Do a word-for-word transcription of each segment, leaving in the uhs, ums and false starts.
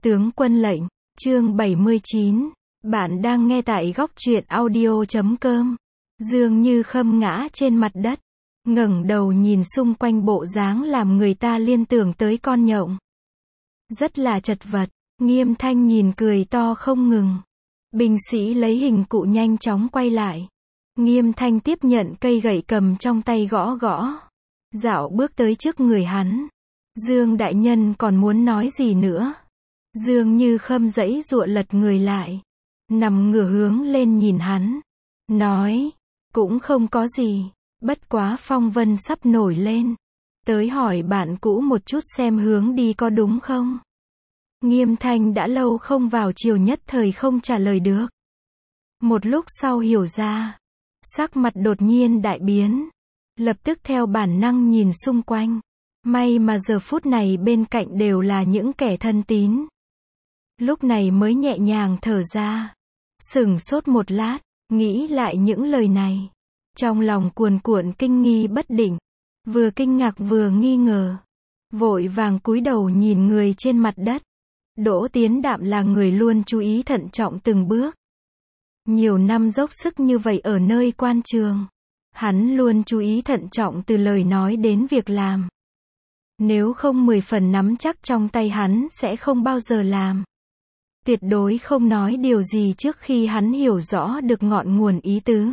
Tướng quân lệnh, chương bảy mươi chín. Bạn đang nghe tại góc truyện audio chấm com. Dương Như Khâm ngã trên mặt đất, ngẩng đầu nhìn xung quanh bộ dáng làm người ta liên tưởng tới con nhộng. Rất là chật vật, Nghiêm Thanh nhìn cười to không ngừng. Binh sĩ lấy hình cụ nhanh chóng quay lại. Nghiêm Thanh tiếp nhận cây gậy cầm trong tay gõ gõ. Dạo bước tới trước người hắn. Dương đại nhân còn muốn nói gì nữa? Dương Như Khâm giãy giụa lật người lại. Nằm ngửa hướng lên nhìn hắn. Nói, cũng không có gì. Bất quá phong vân sắp nổi lên. Tới hỏi bạn cũ một chút xem hướng đi có đúng không? Nghiêm Thanh đã lâu không vào chiều nhất thời không trả lời được. Một lúc sau hiểu ra. Sắc mặt đột nhiên đại biến. Lập tức theo bản năng nhìn xung quanh. May mà giờ phút này bên cạnh đều là những kẻ thân tín. Lúc này mới nhẹ nhàng thở ra. Sửng sốt một lát, nghĩ lại những lời này. Trong lòng cuồn cuộn kinh nghi bất định. Vừa kinh ngạc vừa nghi ngờ. Vội vàng cúi đầu nhìn người trên mặt đất. Đỗ Tiến Đạm là người luôn chú ý thận trọng từng bước. Nhiều năm dốc sức như vậy ở nơi quan trường. Hắn luôn chú ý thận trọng từ lời nói đến việc làm. Nếu không mười phần nắm chắc trong tay hắn sẽ không bao giờ làm. Tuyệt đối không nói điều gì trước khi hắn hiểu rõ được ngọn nguồn ý tứ.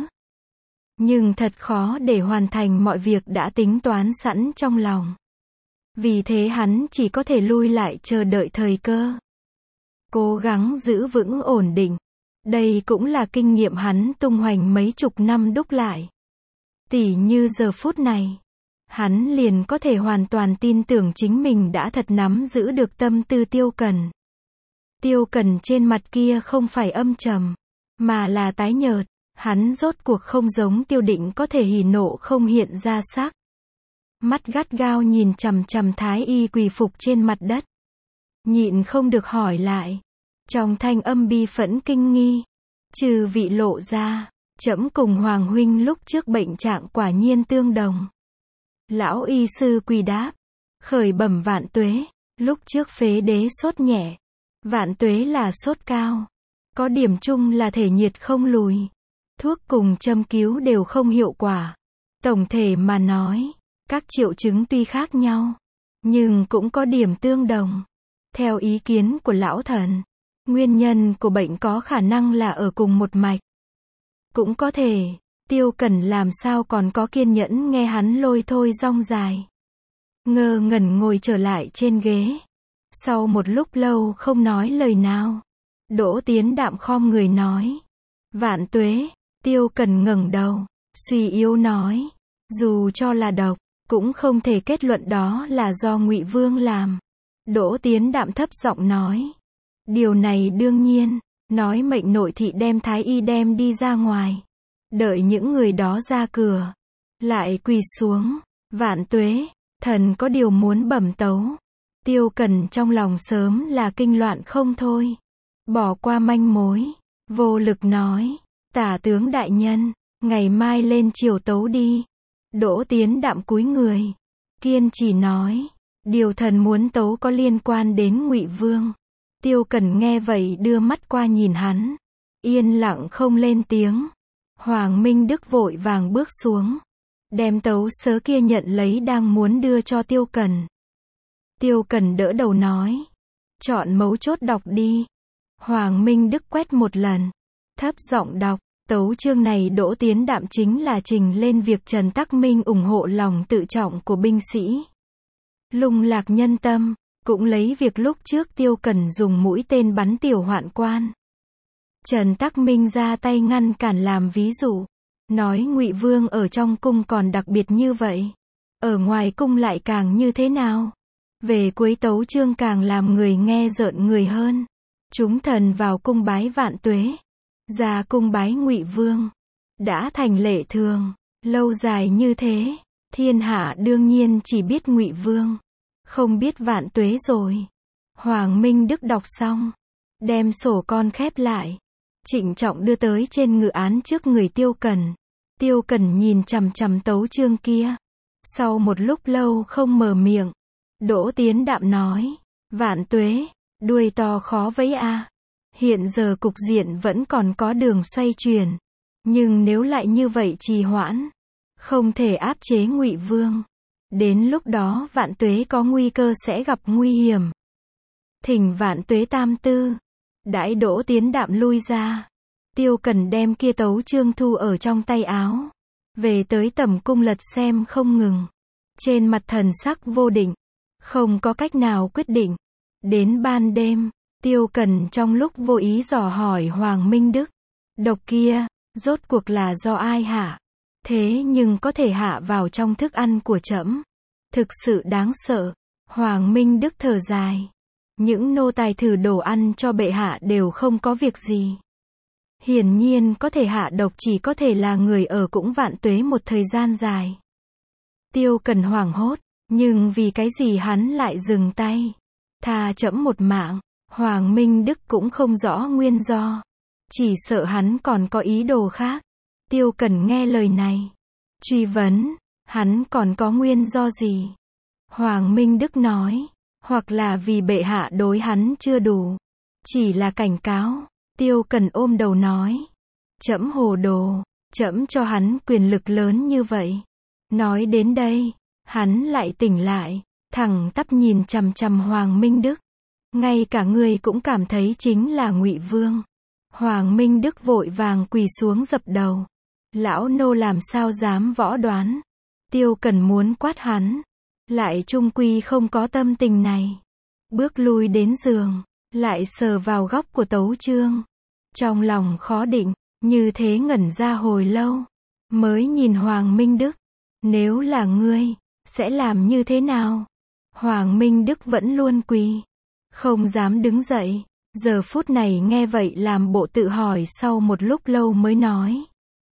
Nhưng thật khó để hoàn thành mọi việc đã tính toán sẵn trong lòng. Vì thế hắn chỉ có thể lui lại chờ đợi thời cơ. Cố gắng giữ vững ổn định. Đây cũng là kinh nghiệm hắn tung hoành mấy chục năm đúc lại. Tỉ như giờ phút này. Hắn liền có thể hoàn toàn tin tưởng chính mình đã thật nắm giữ được tâm tư Tiêu Cần. Tiêu Cần trên mặt kia không phải âm trầm, mà là tái nhợt. Hắn rốt cuộc không giống Tiêu Định có thể hỉ nộ không hiện ra sắc. Mắt gắt gao nhìn chằm chằm Thái Y quỳ phục trên mặt đất. Nhịn không được hỏi lại. Trong thanh âm bi phẫn kinh nghi. Trừ vị lộ ra, trẫm cùng Hoàng huynh lúc trước bệnh trạng quả nhiên tương đồng. Lão y sư quỳ đáp. Khởi bẩm vạn tuế, lúc trước phế đế sốt nhẹ. Vạn tuế là sốt cao. Có điểm chung là thể nhiệt không lùi. Thuốc cùng châm cứu đều không hiệu quả. Tổng thể mà nói, các triệu chứng tuy khác nhau, nhưng cũng có điểm tương đồng. Theo ý kiến của lão thần, nguyên nhân của bệnh có khả năng là ở cùng một mạch. Cũng có thể, Tiêu Cần làm sao còn có kiên nhẫn nghe hắn lôi thôi rong dài. Ngơ ngẩn ngồi trở lại trên ghế. Sau một lúc lâu không nói lời nào, Đỗ Tiến Đạm khom người nói. Vạn tuế. Tiêu Cần ngẩng đầu, suy yếu nói. Dù cho là độc, cũng không thể kết luận đó là do Ngụy Vương làm. Đỗ Tiến Đạm thấp giọng nói. Điều này đương nhiên, nói mệnh nội thị đem Thái Y đem đi ra ngoài. Đợi những người đó ra cửa. Lại quỳ xuống. Vạn tuế, thần có điều muốn bẩm tấu. Tiêu Cần trong lòng sớm là kinh loạn không thôi. Bỏ qua manh mối. Vô lực nói. Tả tướng đại nhân, ngày mai lên triều tấu đi. Đỗ Tiến Đạm cúi người. Kiên trì nói. Điều thần muốn tấu có liên quan đến Ngụy Vương. Tiêu Cần nghe vậy đưa mắt qua nhìn hắn. Yên lặng không lên tiếng. Hoàng Minh Đức vội vàng bước xuống. Đem tấu sớ kia nhận lấy đang muốn đưa cho Tiêu Cần. Tiêu Cần đỡ đầu nói. Chọn mấu chốt đọc đi. Hoàng Minh Đức quét một lần. Thấp giọng đọc. Tấu chương này Đỗ Tiến Đạm chính là trình lên việc Trần Tắc Minh ủng hộ lòng tự trọng của binh sĩ. Lung lạc nhân tâm. Cũng lấy việc lúc trước Tiêu Cần dùng mũi tên bắn tiểu hoạn quan. Trần Tắc Minh ra tay ngăn cản làm ví dụ. Nói Ngụy Vương ở trong cung còn đặc biệt như vậy. Ở ngoài cung lại càng như thế nào? Về cuối tấu chương càng làm người nghe rợn người hơn. Chúng thần vào cung bái vạn tuế. Ra cung bái Ngụy Vương. Đã thành lệ thường. Lâu dài như thế. Thiên hạ đương nhiên chỉ biết Ngụy Vương. Không biết vạn tuế rồi. Hoàng Minh Đức đọc xong. Đem sổ con khép lại. Trịnh trọng đưa tới trên ngự án trước người Tiêu Cần. Tiêu Cần nhìn chằm chằm tấu chương kia. Sau một lúc lâu không mở miệng. Đỗ Tiến Đạm nói. Vạn tuế. Đuôi to khó vẫy a. Hiện giờ cục diện vẫn còn có đường xoay chuyển. Nhưng nếu lại như vậy trì hoãn, không thể áp chế Ngụy Vương, đến lúc đó Vạn Tuế có nguy cơ sẽ gặp nguy hiểm. Thỉnh Vạn Tuế tam tư. Đãi Đỗ Tiến Đạm lui ra, Tiêu Cần đem kia tấu chương thu ở trong tay áo, về tới tẩm cung lật xem không ngừng. Trên mặt thần sắc vô định, không có cách nào quyết định. Đến ban đêm, Tiêu Cần trong lúc vô ý dò hỏi Hoàng Minh Đức, độc kia, rốt cuộc là do ai hạ? Thế nhưng có thể hạ vào trong thức ăn của trẫm, thực sự đáng sợ. Hoàng Minh Đức thở dài, những nô tài thử đồ ăn cho bệ hạ đều không có việc gì. Hiển nhiên có thể hạ độc chỉ có thể là người ở cũng Vạn Tuế một thời gian dài. Tiêu Cần hoảng hốt, nhưng vì cái gì hắn lại dừng tay, tha trẫm một mạng. Hoàng Minh Đức cũng không rõ nguyên do, chỉ sợ hắn còn có ý đồ khác. Tiêu Cần nghe lời này, truy vấn, hắn còn có nguyên do gì? Hoàng Minh Đức nói, hoặc là vì bệ hạ đối hắn chưa đủ, chỉ là cảnh cáo. Tiêu Cần ôm đầu nói, trẫm hồ đồ, trẫm cho hắn quyền lực lớn như vậy. Nói đến đây, hắn lại tỉnh lại, thẳng tắp nhìn chằm chằm Hoàng Minh Đức. Ngay cả người cũng cảm thấy chính là Ngụy Vương. Hoàng Minh Đức vội vàng quỳ xuống dập đầu. Lão nô làm sao dám võ đoán. Tiêu Cần muốn quát hắn, lại chung quy không có tâm tình này. Bước lui đến giường, lại sờ vào góc của tấu chương. Trong lòng khó định, như thế ngẩn ra hồi lâu, mới nhìn Hoàng Minh Đức. Nếu là ngươi, sẽ làm như thế nào? Hoàng Minh Đức vẫn luôn quỳ, không dám đứng dậy. Giờ phút này nghe vậy làm bộ tự hỏi, sau một lúc lâu mới nói.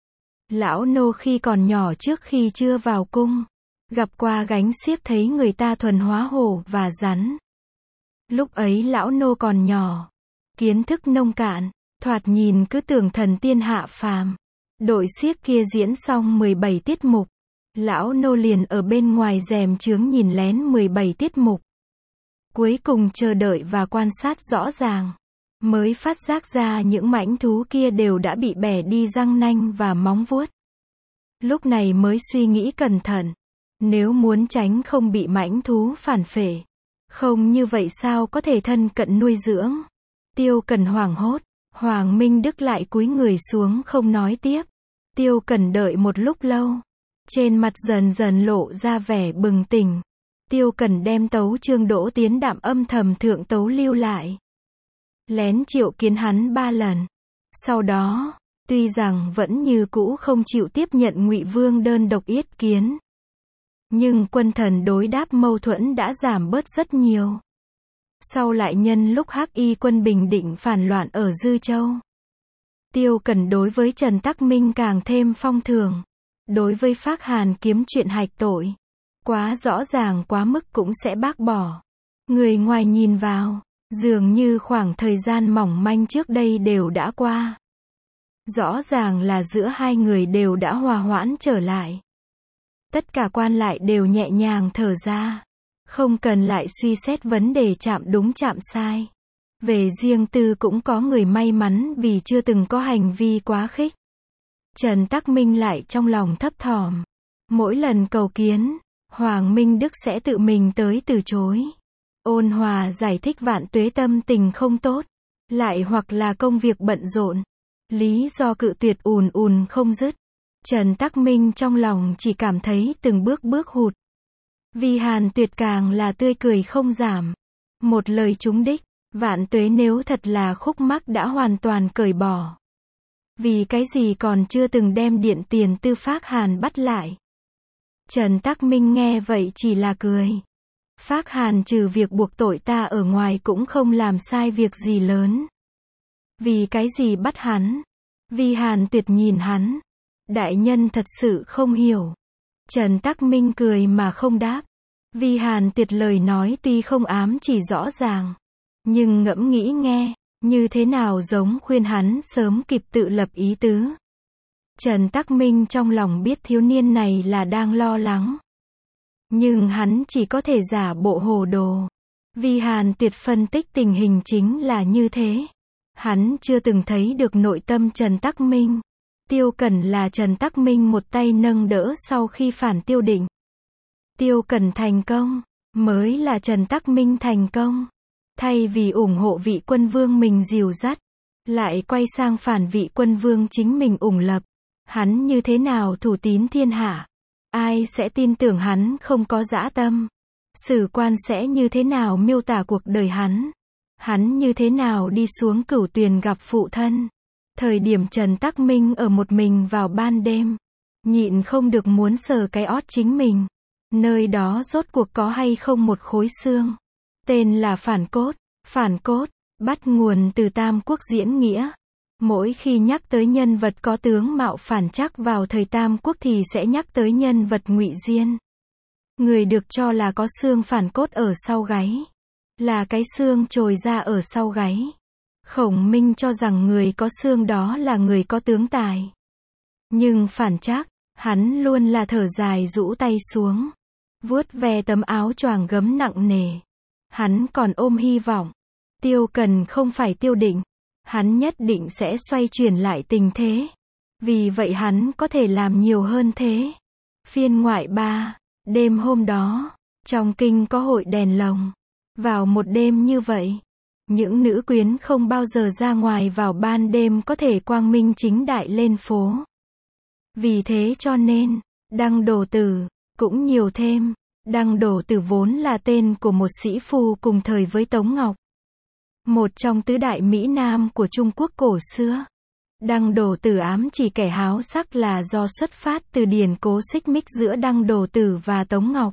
Lão nô khi còn nhỏ trước khi chưa vào cung, gặp qua gánh xiếc thấy người ta thuần hóa hổ và rắn. Lúc ấy lão nô còn nhỏ, kiến thức nông cạn, thoạt nhìn cứ tưởng thần tiên hạ phàm. Đội xiếc kia diễn xong mười bảy tiết mục, lão nô liền ở bên ngoài rèm chướng nhìn lén mười bảy tiết mục. Cuối cùng chờ đợi và quan sát rõ ràng, mới phát giác ra những mãnh thú kia đều đã bị bẻ đi răng nanh và móng vuốt. Lúc này mới suy nghĩ cẩn thận, nếu muốn tránh không bị mãnh thú phản phệ, không như vậy sao có thể thân cận nuôi dưỡng. Tiêu Cần hoảng hốt, Hoàng Minh Đức lại cúi người xuống không nói tiếp. Tiêu Cần đợi một lúc lâu, trên mặt dần dần lộ ra vẻ bừng tỉnh. Tiêu Cần đem tấu chương Đỗ Tiến Đạm âm thầm thượng tấu lưu lại, lén triệu kiến hắn ba lần. Sau đó, tuy rằng vẫn như cũ không chịu tiếp nhận Ngụy Vương đơn độc yết kiến, nhưng quân thần đối đáp mâu thuẫn đã giảm bớt rất nhiều. Sau lại nhân lúc Hắc Y quân bình định phản loạn ở Dư Châu, Tiêu Cần đối với Trần Tắc Minh càng thêm phong thường. Đối với Phác Hàn kiếm chuyện hạch tội, quá rõ ràng quá mức cũng sẽ bác bỏ. Người ngoài nhìn vào, dường như khoảng thời gian mỏng manh trước đây đều đã qua. Rõ ràng là giữa hai người đều đã hòa hoãn trở lại. Tất cả quan lại đều nhẹ nhàng thở ra, không cần lại suy xét vấn đề chạm đúng chạm sai. Về riêng tư cũng có người may mắn vì chưa từng có hành vi quá khích. Trần Tắc Minh lại trong lòng thấp thỏm. Mỗi lần cầu kiến, Hoàng Minh Đức sẽ tự mình tới từ chối. Ôn hòa giải thích Vạn Tuế tâm tình không tốt, lại hoặc là công việc bận rộn. Lý do cự tuyệt ùn ùn không dứt. Trần Tắc Minh trong lòng chỉ cảm thấy từng bước bước hụt. Vì Hàn Tuyệt càng là tươi cười không giảm. Một lời trúng đích, Vạn Tuế nếu thật là khúc mắc đã hoàn toàn cởi bỏ. Vì cái gì còn chưa từng đem điện tiền tư Phác Hàn bắt lại? Trần Tắc Minh nghe vậy chỉ là cười. Phác Hàn trừ việc buộc tội ta ở ngoài cũng không làm sai việc gì lớn. Vì cái gì bắt hắn? Vì Hàn Tuyệt nhìn hắn. Đại nhân thật sự không hiểu. Trần Tắc Minh cười mà không đáp. Vì Hàn Tuyệt lời nói tuy không ám chỉ rõ ràng, nhưng ngẫm nghĩ nghe, như thế nào giống khuyên hắn sớm kịp tự lập ý tứ. Trần Tắc Minh trong lòng biết thiếu niên này là đang lo lắng. Nhưng hắn chỉ có thể giả bộ hồ đồ. Vi Hàn Tuyệt phân tích tình hình chính là như thế. Hắn chưa từng thấy được nội tâm Trần Tắc Minh. Tiêu Cẩn là Trần Tắc Minh một tay nâng đỡ sau khi phản Tiêu Định. Tiêu Cẩn thành công, mới là Trần Tắc Minh thành công. Thay vì ủng hộ vị quân vương mình dìu dắt, lại quay sang phản vị quân vương chính mình ủng lập. Hắn như thế nào thủ tín thiên hạ? Ai sẽ tin tưởng hắn không có dã tâm? Sử quan sẽ như thế nào miêu tả cuộc đời hắn? Hắn như thế nào đi xuống Cửu Tuyền gặp phụ thân? Thời điểm Trần Tắc Minh ở một mình vào ban đêm, nhịn không được muốn sờ cái ót chính mình. Nơi đó rốt cuộc có hay không một khối xương? Tên là phản cốt. Phản cốt, bắt nguồn từ Tam Quốc diễn nghĩa. Mỗi khi nhắc tới nhân vật có tướng mạo phản trắc vào thời Tam Quốc thì sẽ nhắc tới nhân vật Ngụy Diên. Người được cho là có xương phản cốt ở sau gáy. Là cái xương trồi ra ở sau gáy. Khổng Minh cho rằng người có xương đó là người có tướng tài. Nhưng phản trắc, hắn luôn là thở dài rũ tay xuống. Vuốt ve tấm áo choàng gấm nặng nề. Hắn còn ôm hy vọng. Tiêu Cần không phải Tiêu Định. Hắn nhất định sẽ xoay chuyển lại tình thế. Vì vậy hắn có thể làm nhiều hơn thế. Phiên ngoại ba. Đêm hôm đó, trong kinh có hội đèn lồng. Vào một đêm như vậy, những nữ quyến không bao giờ ra ngoài vào ban đêm có thể quang minh chính đại lên phố. Vì thế cho nên, Đăng Đồ Tử cũng nhiều thêm. Đăng Đồ Tử vốn là tên của một sĩ phu cùng thời với Tống Ngọc. Một trong tứ đại Mỹ Nam của Trung Quốc cổ xưa. Đăng Đồ Tử ám chỉ kẻ háo sắc là do xuất phát từ điển cố xích mích giữa Đăng Đồ Tử và Tống Ngọc.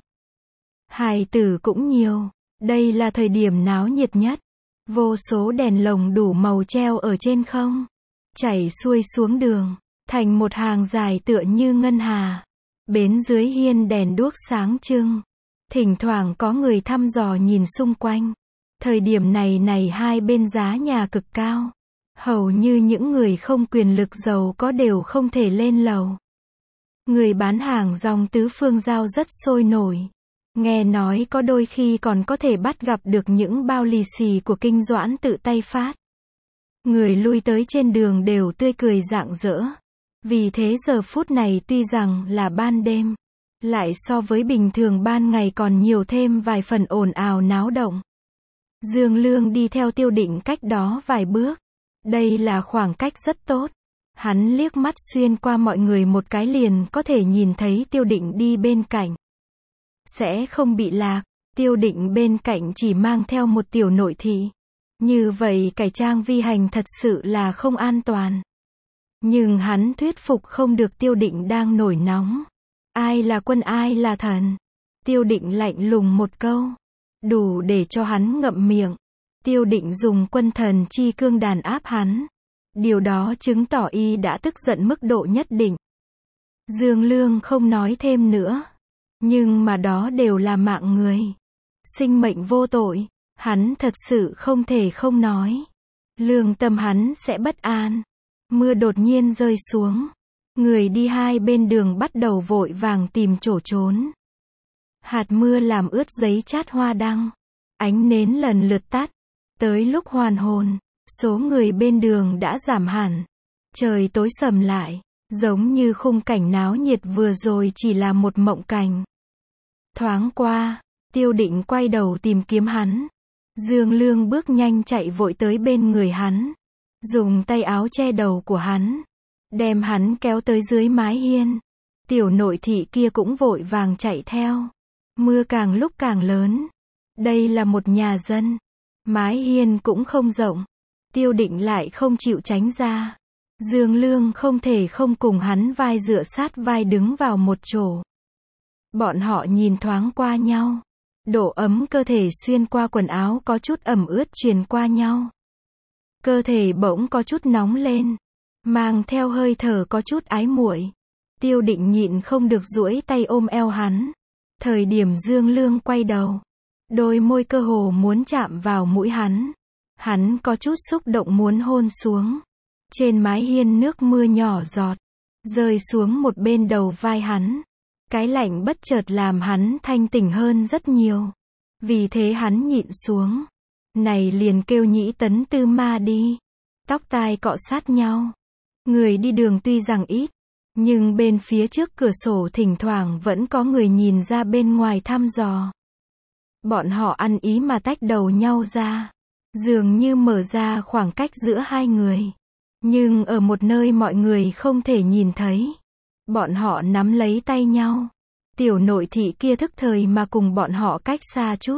Hài tử cũng nhiều. Đây là thời điểm náo nhiệt nhất. Vô số đèn lồng đủ màu treo ở trên không. Chảy xuôi xuống đường. Thành một hàng dài tựa như ngân hà. Bến dưới hiên đèn đuốc sáng trưng. Thỉnh thoảng có người thăm dò nhìn xung quanh. Thời điểm này này hai bên giá nhà cực cao. Hầu như những người không quyền lực giàu có đều không thể lên lầu. Người bán hàng rong tứ phương giao rất sôi nổi. Nghe nói có đôi khi còn có thể bắt gặp được những bao lì xì của Kinh Doãn tự tay phát. Người lui tới trên đường đều tươi cười rạng rỡ. Vì thế giờ phút này tuy rằng là ban đêm, lại so với bình thường ban ngày còn nhiều thêm vài phần ồn ào náo động. Dương Lương đi theo Tiêu Định cách đó vài bước. Đây là khoảng cách rất tốt. Hắn liếc mắt xuyên qua mọi người một cái liền có thể nhìn thấy Tiêu Định đi bên cạnh. Sẽ không bị lạc. Tiêu Định bên cạnh chỉ mang theo một tiểu nội thị. Như vậy cải trang vi hành thật sự là không an toàn. Nhưng hắn thuyết phục không được Tiêu Định đang nổi nóng. Ai là quân ai là thần? Tiêu Định lạnh lùng một câu. Đủ để cho hắn ngậm miệng. Tiêu Định dùng quân thần chi cương đàn áp hắn. Điều đó chứng tỏ y đã tức giận mức độ nhất định. Dương Lương không nói thêm nữa. Nhưng mà đó đều là mạng người. Sinh mệnh vô tội. Hắn thật sự không thể không nói. Lương tâm hắn sẽ bất an. Mưa đột nhiên rơi xuống. Người đi hai bên đường bắt đầu vội vàng tìm chỗ trốn. Hạt mưa làm ướt giấy chát hoa đăng. Ánh nến lần lượt tắt. Tới lúc hoàn hồn, số người bên đường đã giảm hẳn. Trời tối sầm lại, giống như khung cảnh náo nhiệt vừa rồi chỉ là một mộng cảnh. Thoáng qua, Tiêu Định quay đầu tìm kiếm hắn. Dương Lương bước nhanh chạy vội tới bên người hắn. Dùng tay áo che đầu của hắn. Đem hắn kéo tới dưới mái hiên. Tiểu nội thị kia cũng vội vàng chạy theo. Mưa càng lúc càng lớn. Đây là một nhà dân. Mái hiên cũng không rộng. Tiêu Định lại không chịu tránh ra. Dương Lương không thể không cùng hắn vai dựa sát vai đứng vào một chỗ. Bọn họ nhìn thoáng qua nhau. Độ ấm cơ thể xuyên qua quần áo có chút ẩm ướt truyền qua nhau. Cơ thể bỗng có chút nóng lên. Mang theo hơi thở có chút ái muội. Tiêu Định nhịn không được duỗi tay ôm eo hắn. Thời điểm Dương Lương quay đầu. Đôi môi cơ hồ muốn chạm vào mũi hắn. Hắn có chút xúc động muốn hôn xuống. Trên mái hiên nước mưa nhỏ giọt. Rơi xuống một bên đầu vai hắn. Cái lạnh bất chợt làm hắn thanh tỉnh hơn rất nhiều. Vì thế hắn nhịn xuống. Này liền kêu Nhĩ Tấn Tư Ma đi. Tóc tai cọ sát nhau. Người đi đường tuy rằng ít, nhưng bên phía trước cửa sổ thỉnh thoảng vẫn có người nhìn ra bên ngoài thăm dò. Bọn họ ăn ý mà tách đầu nhau ra, dường như mở ra khoảng cách giữa hai người. Nhưng ở một nơi mọi người không thể nhìn thấy, bọn họ nắm lấy tay nhau. Tiểu nội thị kia thức thời mà cùng bọn họ cách xa chút.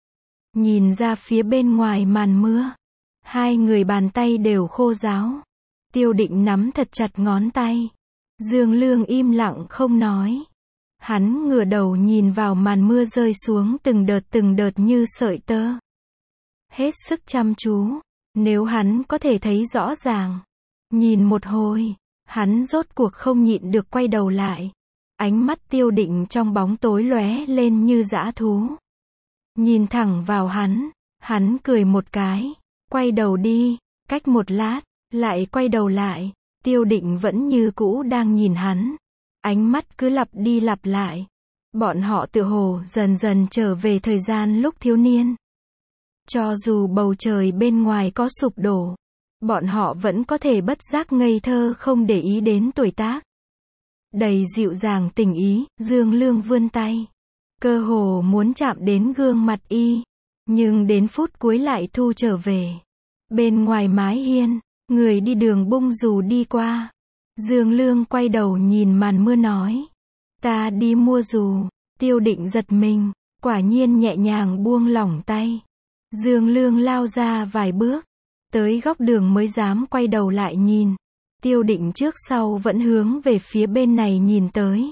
Nhìn ra phía bên ngoài màn mưa, hai người bàn tay đều khô ráo. Tiêu Định nắm thật chặt ngón tay. Dương Lương im lặng không nói. Hắn ngửa đầu nhìn vào màn mưa rơi xuống từng đợt từng đợt như sợi tơ. Hết sức chăm chú. Nếu hắn có thể thấy rõ ràng. Nhìn một hồi, hắn rốt cuộc không nhịn được quay đầu lại. Ánh mắt Tiêu Định trong bóng tối lóe lên như dã thú. Nhìn thẳng vào hắn, hắn cười một cái. Quay đầu đi, cách một lát, lại quay đầu lại. Tiêu Định vẫn như cũ đang nhìn hắn. Ánh mắt cứ lặp đi lặp lại. Bọn họ tựa hồ dần dần trở về thời gian lúc thiếu niên. Cho dù bầu trời bên ngoài có sụp đổ, bọn họ vẫn có thể bất giác ngây thơ không để ý đến tuổi tác. Đầy dịu dàng tình ý, Dương Lương vươn tay. Cơ hồ muốn chạm đến gương mặt y. Nhưng đến phút cuối lại thu trở về. Bên ngoài mái hiên, người đi đường bung dù đi qua. Dương Lương quay đầu nhìn màn mưa nói. Ta đi mua dù. Tiêu Định giật mình, quả nhiên nhẹ nhàng buông lỏng tay. Dương Lương lao ra vài bước. Tới góc đường mới dám quay đầu lại nhìn. Tiêu Định trước sau vẫn hướng về phía bên này nhìn tới.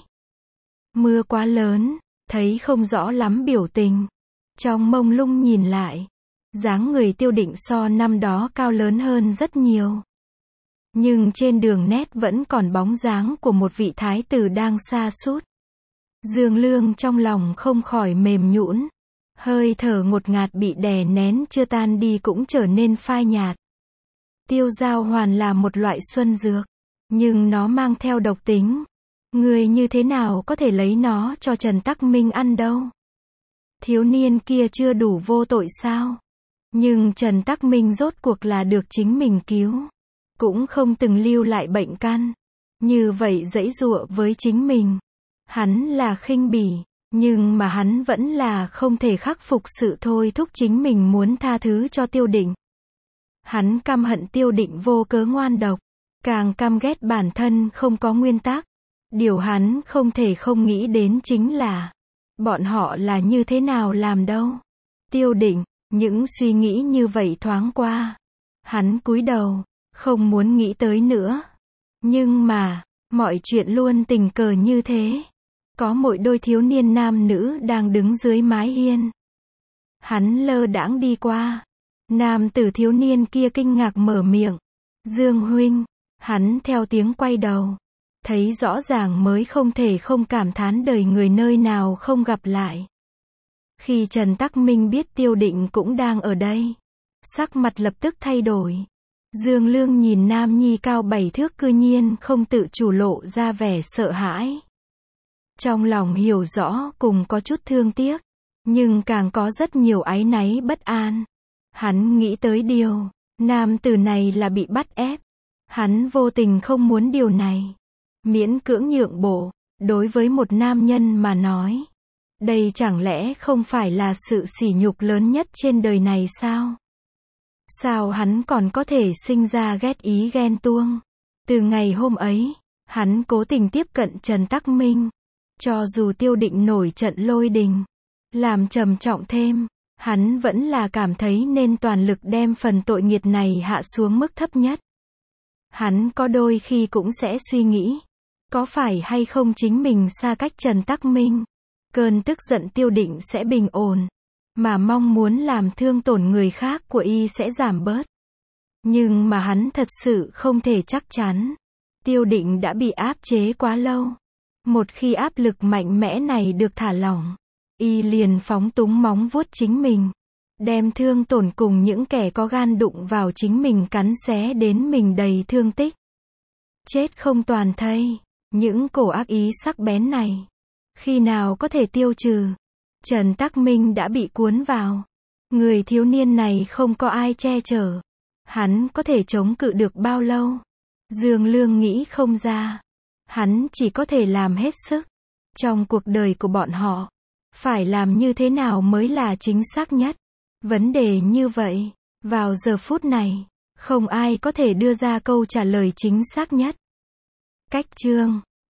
Mưa quá lớn, thấy không rõ lắm biểu tình. Trong mông lung nhìn lại, dáng người Tiêu Định so năm đó cao lớn hơn rất nhiều. Nhưng trên đường nét vẫn còn bóng dáng của một vị thái tử đang sa sút. Dương Lương trong lòng không khỏi mềm nhũn. Hơi thở ngột ngạt bị đè nén chưa tan đi cũng trở nên phai nhạt. Tiêu giao hoàn là một loại xuân dược, nhưng nó mang theo độc tính. Người như thế nào có thể lấy nó cho Trần Tắc Minh ăn đâu? Thiếu niên kia chưa đủ vô tội sao? Nhưng Trần Tắc Minh rốt cuộc là được chính mình cứu. Cũng không từng lưu lại bệnh căn. Như vậy giãy giụa với chính mình. Hắn là khinh bỉ, nhưng mà hắn vẫn là không thể khắc phục sự thôi thúc chính mình muốn tha thứ cho Tiêu Định. Hắn căm hận Tiêu Định vô cớ ngoan độc, càng căm ghét bản thân không có nguyên tắc. Điều hắn không thể không nghĩ đến chính là, bọn họ là như thế nào làm đâu. Tiêu Định, những suy nghĩ như vậy thoáng qua. Hắn cúi đầu, không muốn nghĩ tới nữa. Nhưng mà, mọi chuyện luôn tình cờ như thế. Có một đôi thiếu niên nam nữ đang đứng dưới mái hiên. Hắn lơ đãng đi qua. Nam tử thiếu niên kia kinh ngạc mở miệng. Dương huynh, hắn theo tiếng quay đầu. Thấy rõ ràng mới không thể không cảm thán đời người nơi nào không gặp lại. Khi Trần Tắc Minh biết Tiêu Định cũng đang ở đây, sắc mặt lập tức thay đổi. Dương Lương nhìn nam nhi cao bảy thước cư nhiên không tự chủ lộ ra vẻ sợ hãi. Trong lòng hiểu rõ cùng có chút thương tiếc, nhưng càng có rất nhiều áy náy bất an. Hắn nghĩ tới điều, nam tử này là bị bắt ép. Hắn vô tình không muốn điều này. Miễn cưỡng nhượng bộ, đối với một nam nhân mà nói. Đây chẳng lẽ không phải là sự sỉ nhục lớn nhất trên đời này sao? Sao hắn còn có thể sinh ra ghét ý ghen tuông? Từ ngày hôm ấy, hắn cố tình tiếp cận Trần Tắc Minh. Cho dù Tiêu Định nổi trận lôi đình, làm trầm trọng thêm, hắn vẫn là cảm thấy nên toàn lực đem phần tội nghiệt này hạ xuống mức thấp nhất. Hắn có đôi khi cũng sẽ suy nghĩ, có phải hay không chính mình xa cách Trần Tắc Minh, cơn tức giận Tiêu Định sẽ bình ổn, mà mong muốn làm thương tổn người khác của y sẽ giảm bớt. Nhưng mà hắn thật sự không thể chắc chắn. Tiêu Định đã bị áp chế quá lâu. Một khi áp lực mạnh mẽ này được thả lỏng, y liền phóng túng móng vuốt chính mình, đem thương tổn cùng những kẻ có gan đụng vào chính mình cắn xé đến mình đầy thương tích. Chết không toàn thây, những cổ ác ý sắc bén này, khi nào có thể tiêu trừ? Trần Tắc Minh đã bị cuốn vào. Người thiếu niên này không có ai che chở. Hắn có thể chống cự được bao lâu? Dương Lương nghĩ không ra. Hắn chỉ có thể làm hết sức. Trong cuộc đời của bọn họ, phải làm như thế nào mới là chính xác nhất? Vấn đề như vậy, vào giờ phút này, không ai có thể đưa ra câu trả lời chính xác nhất. Cách chương